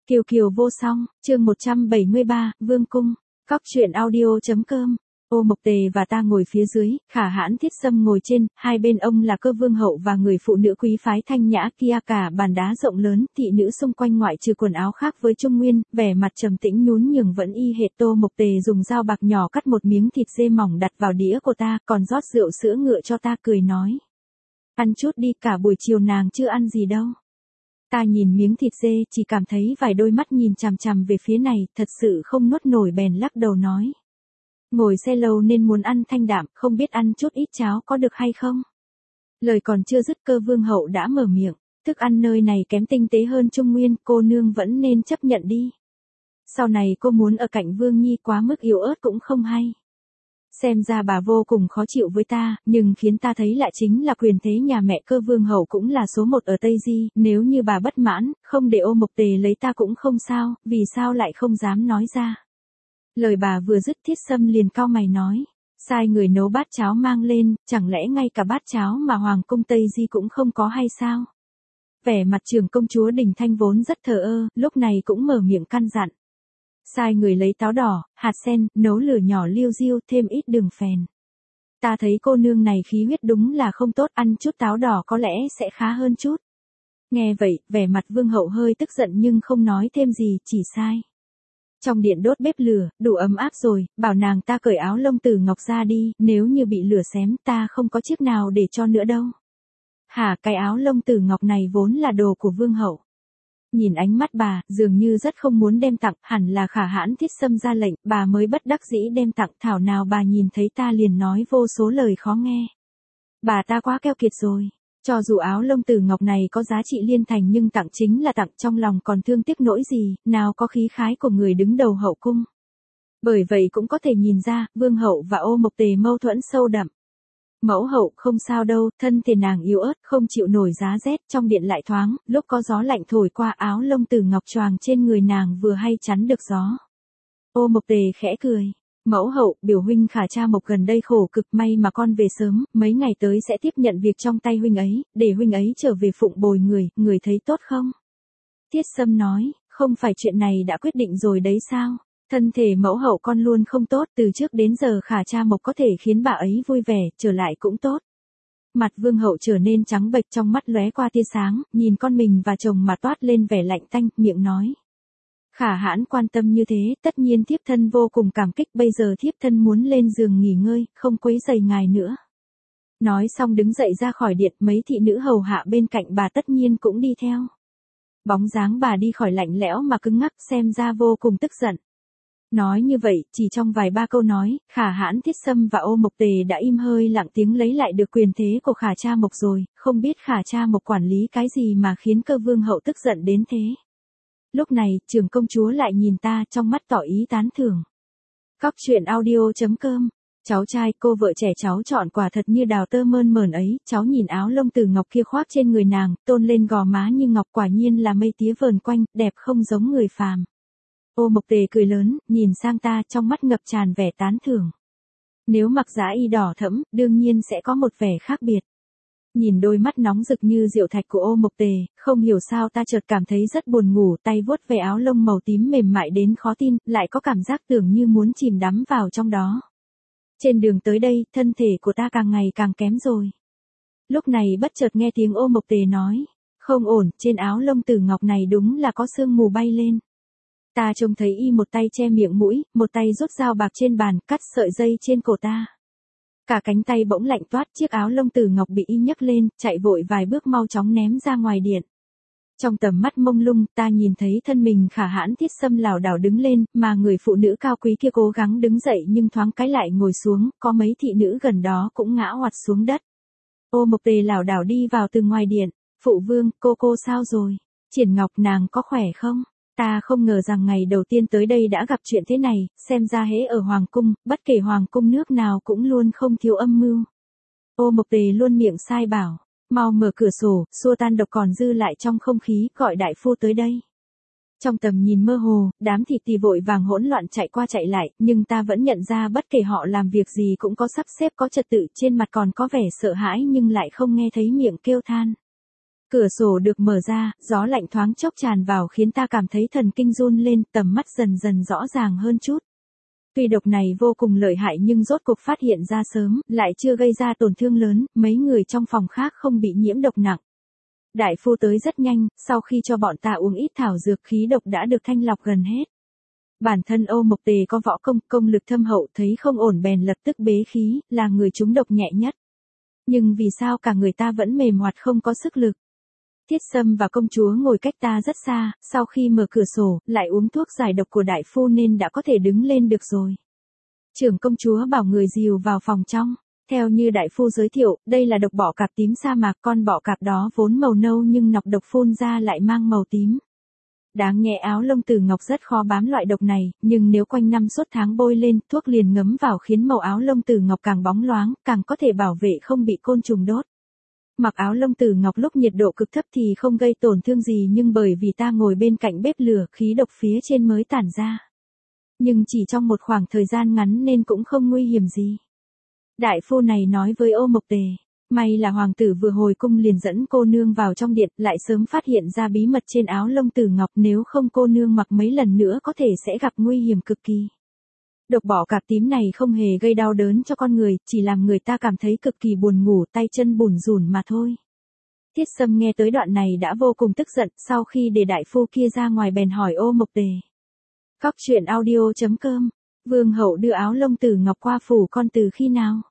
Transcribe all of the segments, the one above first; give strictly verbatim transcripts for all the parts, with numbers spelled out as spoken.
Kiều Kiều vô song, chương một trăm bảy mươi ba, Vương Cung, Cóc truyện audio.com. Ô Mộc Tề và ta ngồi phía dưới, Khả Hãn Thiết Sâm ngồi trên, hai bên ông là Cơ Vương hậu và người phụ nữ quý phái thanh nhã kia, cả bàn đá rộng lớn, thị nữ xung quanh ngoại trừ quần áo khác với Trung Nguyên, vẻ mặt trầm tĩnh nhún nhường vẫn y hệt. Tô Mộc Tề dùng dao bạc nhỏ cắt một miếng thịt dê mỏng đặt vào đĩa của ta, còn rót rượu sữa ngựa cho ta, cười nói: ăn chút đi, cả buổi chiều nàng chưa ăn gì đâu. Ta nhìn miếng thịt dê, chỉ cảm thấy vài đôi mắt nhìn chằm chằm về phía này, thật sự không nuốt nổi bèn lắc đầu nói: ngồi xe lâu nên muốn ăn thanh đạm, không biết ăn chút ít cháo có được hay không? Lời còn chưa dứt, Cơ Vương hậu đã mở miệng: thức ăn nơi này kém tinh tế hơn Trung Nguyên, cô nương vẫn nên chấp nhận đi. Sau này cô muốn ở cạnh Vương Nhi quá mức yếu ớt cũng không hay. Xem ra bà vô cùng khó chịu với ta, nhưng khiến ta thấy lạ chính là quyền thế nhà mẹ Cơ Vương hậu cũng là số một ở Tây Di, nếu như bà bất mãn, không để Ô Mộc Tề lấy ta cũng không sao, vì sao lại không dám nói ra. Lời bà vừa dứt, Thiết Sâm liền cau mày nói: sai người nấu bát cháo mang lên, chẳng lẽ ngay cả bát cháo mà Hoàng cung Tây Di cũng không có hay sao? Vẻ mặt trưởng công chúa Đình Thanh vốn rất thờ ơ, lúc này cũng mở miệng căn dặn: sai người lấy táo đỏ, hạt sen, nấu lửa nhỏ liu riu, thêm ít đường phèn. Ta thấy cô nương này khí huyết đúng là không tốt, ăn chút táo đỏ có lẽ sẽ khá hơn chút. Nghe vậy, vẻ mặt Vương hậu hơi tức giận nhưng không nói thêm gì, chỉ sai. Trong điện đốt bếp lửa, đủ ấm áp rồi, bảo nàng ta cởi áo lông tử ngọc ra đi, nếu như bị lửa xém ta không có chiếc nào để cho nữa đâu. Hả, cái áo lông tử ngọc này vốn là đồ của Vương hậu. Nhìn ánh mắt bà, dường như rất không muốn đem tặng, hẳn là Khả Hãn Thiết Sâm ra lệnh, bà mới bất đắc dĩ đem tặng, thảo nào bà nhìn thấy ta liền nói vô số lời khó nghe. Bà ta quá keo kiệt rồi. Cho dù áo lông tử ngọc này có giá trị liên thành nhưng tặng chính là tặng, trong lòng còn thương tiếc nỗi gì, nào có khí khái của người đứng đầu hậu cung. Bởi vậy cũng có thể nhìn ra, Vương hậu và Ô Mộc Tề mâu thuẫn sâu đậm. Mẫu hậu không sao đâu, thân thể nàng yếu ớt, không chịu nổi giá rét, trong điện lại thoáng, lúc có gió lạnh thổi qua áo lông tử ngọc choàng trên người nàng vừa hay chắn được gió. Ô Mộc Tề khẽ cười: mẫu hậu, biểu huynh Khả Cha Mộc gần đây khổ cực, may mà con về sớm, mấy ngày tới sẽ tiếp nhận việc trong tay huynh ấy, để huynh ấy trở về phụng bồi người, người thấy tốt không? Thiết Sâm nói: không phải chuyện này đã quyết định rồi đấy sao? Thân thể mẫu hậu con luôn không tốt, từ trước đến giờ Khả Cha Mộc có thể khiến bà ấy vui vẻ, trở lại cũng tốt. Mặt Vương hậu trở nên trắng bệch, trong mắt lóe qua tia sáng, nhìn con mình và chồng mà toát lên vẻ lạnh tanh, miệng nói: Khả Hãn quan tâm như thế, tất nhiên thiếp thân vô cùng cảm kích, bây giờ thiếp thân muốn lên giường nghỉ ngơi, không quấy rầy ngài nữa. Nói xong đứng dậy ra khỏi điện, mấy thị nữ hầu hạ bên cạnh bà tất nhiên cũng đi theo. Bóng dáng bà đi khỏi lạnh lẽo mà cứng ngắc, xem ra vô cùng tức giận. Nói như vậy, chỉ trong vài ba câu nói, Khả Hãn Thiết Sâm và Ô Mộc Tề đã im hơi lặng tiếng lấy lại được quyền thế của Khả Cha Mộc rồi, không biết Khả Cha Mộc quản lý cái gì mà khiến Cơ Vương hậu tức giận đến thế. Lúc này, trưởng công chúa lại nhìn ta, trong mắt tỏ ý tán thưởng. Cóc truyện audio.com. Cháu trai, cô vợ trẻ cháu chọn quả thật như đào tơ mơn mởn ấy, cháu nhìn áo lông tử ngọc kia khoác trên người nàng, tôn lên gò má như ngọc, quả nhiên là mây tía vờn quanh, đẹp không giống người phàm. Ô Mộc Tề cười lớn, nhìn sang ta, trong mắt ngập tràn vẻ tán thưởng. Nếu mặc dã y đỏ thẫm, đương nhiên sẽ có một vẻ khác biệt. Nhìn đôi mắt nóng rực như diệu thạch của Ô Mộc Tề, không hiểu sao ta chợt cảm thấy rất buồn ngủ, tay vuốt về áo lông màu tím mềm mại đến khó tin, lại có cảm giác tưởng như muốn chìm đắm vào trong đó. Trên đường tới đây, thân thể của ta càng ngày càng kém rồi. Lúc này bất chợt nghe tiếng Ô Mộc Tề nói: không ổn, trên áo lông tử ngọc này đúng là có sương mù bay lên. Ta trông thấy y một tay che miệng mũi, một tay rút dao bạc trên bàn, cắt sợi dây trên cổ ta. Cả cánh tay bỗng lạnh toát, chiếc áo lông tử ngọc bị y nhấc lên, chạy vội vài bước mau chóng ném ra ngoài điện. Trong tầm mắt mông lung, ta nhìn thấy thân mình Khả Hãn Thiết Sâm lảo đảo đứng lên, mà người phụ nữ cao quý kia cố gắng đứng dậy nhưng thoáng cái lại ngồi xuống, có mấy thị nữ gần đó cũng ngã oặt xuống đất. Ô Mộc Tề lảo đảo đi vào từ ngoài điện: phụ vương, cô cô sao rồi? Triển Ngọc nàng có khỏe không? Ta không ngờ rằng ngày đầu tiên tới đây đã gặp chuyện thế này, xem ra hễ ở Hoàng cung, bất kể Hoàng cung nước nào cũng luôn không thiếu âm mưu. Ô Mộc Tề luôn miệng sai bảo: mau mở cửa sổ, xua tan độc còn dư lại trong không khí, gọi đại phu tới đây. Trong tầm nhìn mơ hồ, đám thị tỳ vội vàng hỗn loạn chạy qua chạy lại, nhưng ta vẫn nhận ra bất kể họ làm việc gì cũng có sắp xếp có trật tự, trên mặt còn có vẻ sợ hãi nhưng lại không nghe thấy miệng kêu than. Cửa sổ được mở ra, gió lạnh thoáng chốc tràn vào khiến ta cảm thấy thần kinh run lên, tầm mắt dần dần rõ ràng hơn chút. Tuy độc này vô cùng lợi hại nhưng rốt cuộc phát hiện ra sớm, lại chưa gây ra tổn thương lớn, mấy người trong phòng khác không bị nhiễm độc nặng. Đại phu tới rất nhanh, sau khi cho bọn ta uống ít thảo dược khí độc đã được thanh lọc gần hết. Bản thân Ô Mộc Tề có võ công, công lực thâm hậu, thấy không ổn bèn lập tức bế khí, là người trúng độc nhẹ nhất. Nhưng vì sao cả người ta vẫn mềm hoạt không có sức lực? Thiết Sâm và công chúa ngồi cách ta rất xa, sau khi mở cửa sổ, lại uống thuốc giải độc của đại phu nên đã có thể đứng lên được rồi. Trưởng công chúa bảo người dìu vào phòng trong. Theo như đại phu giới thiệu, đây là độc bọ cạp tím sa mạc, con bọ cạp đó vốn màu nâu nhưng nọc độc phun ra lại mang màu tím. Đáng nhẽ áo lông tử ngọc rất khó bám loại độc này, nhưng nếu quanh năm suốt tháng bôi lên, thuốc liền ngấm vào khiến màu áo lông tử ngọc càng bóng loáng, càng có thể bảo vệ không bị côn trùng đốt. Mặc áo lông tử ngọc lúc nhiệt độ cực thấp thì không gây tổn thương gì nhưng bởi vì ta ngồi bên cạnh bếp lửa, khí độc phía trên mới tản ra. Nhưng chỉ trong một khoảng thời gian ngắn nên cũng không nguy hiểm gì. Đại phu này nói với Ô Mộc Tề, may là hoàng tử vừa hồi cung liền dẫn cô nương vào trong điện, lại sớm phát hiện ra bí mật trên áo lông tử ngọc, nếu không cô nương mặc mấy lần nữa có thể sẽ gặp nguy hiểm cực kỳ. Độc bọ cạp tím này không hề gây đau đớn cho con người, chỉ làm người ta cảm thấy cực kỳ buồn ngủ, tay chân bủn rủn mà thôi. Thiết Sâm nghe tới đoạn này đã vô cùng tức giận, sau khi để đại phu kia ra ngoài bèn hỏi Ô Mộc Tề. Cóc truyện audio chấm com, vương hậu đưa áo lông tử ngọc qua phủ con từ khi nào?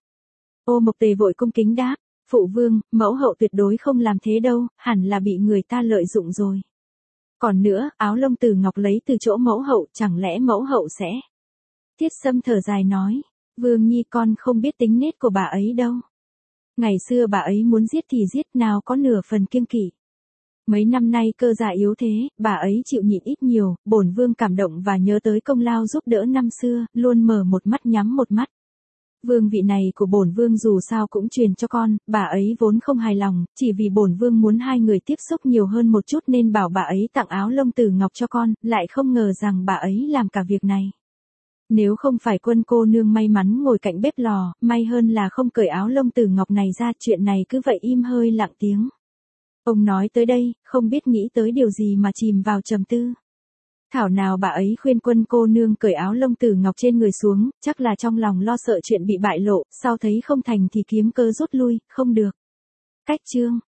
Ô Mộc Tề vội cung kính đáp, phụ vương, mẫu hậu tuyệt đối không làm thế đâu, hẳn là bị người ta lợi dụng rồi. Còn nữa, áo lông tử ngọc lấy từ chỗ mẫu hậu, chẳng lẽ mẫu hậu sẽ... Thiết Sâm thở dài nói, vương nhi con không biết tính nết của bà ấy đâu. Ngày xưa bà ấy muốn giết thì giết, nào có nửa phần kiêng kỵ. Mấy năm nay cơ dạ yếu thế, bà ấy chịu nhịn ít nhiều, bổn vương cảm động và nhớ tới công lao giúp đỡ năm xưa, luôn mở một mắt nhắm một mắt. Vương vị này của bổn vương dù sao cũng truyền cho con, bà ấy vốn không hài lòng, chỉ vì bổn vương muốn hai người tiếp xúc nhiều hơn một chút nên bảo bà ấy tặng áo lông tử ngọc cho con, lại không ngờ rằng bà ấy làm cả việc này. Nếu không phải quân cô nương may mắn ngồi cạnh bếp lò, may hơn là không cởi áo lông tử ngọc này ra, chuyện này cứ vậy im hơi lặng tiếng. Ông nói tới đây, không biết nghĩ tới điều gì mà chìm vào trầm tư. Thảo nào bà ấy khuyên quân cô nương cởi áo lông tử ngọc trên người xuống, chắc là trong lòng lo sợ chuyện bị bại lộ, sau thấy không thành thì kiếm cơ rút lui, không được. Cách chương